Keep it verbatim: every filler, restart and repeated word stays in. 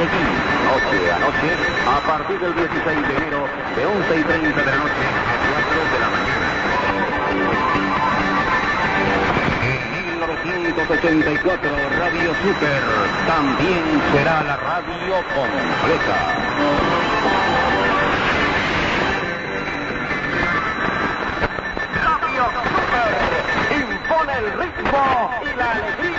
Medellín, noche a noche, a partir del dieciséis de enero, de once y treinta de la noche a cuatro de la mañana. En mil novecientos ochenta y cuatro, Radio Super también será la radio completa. Radio Super impone el ritmo y la alegría.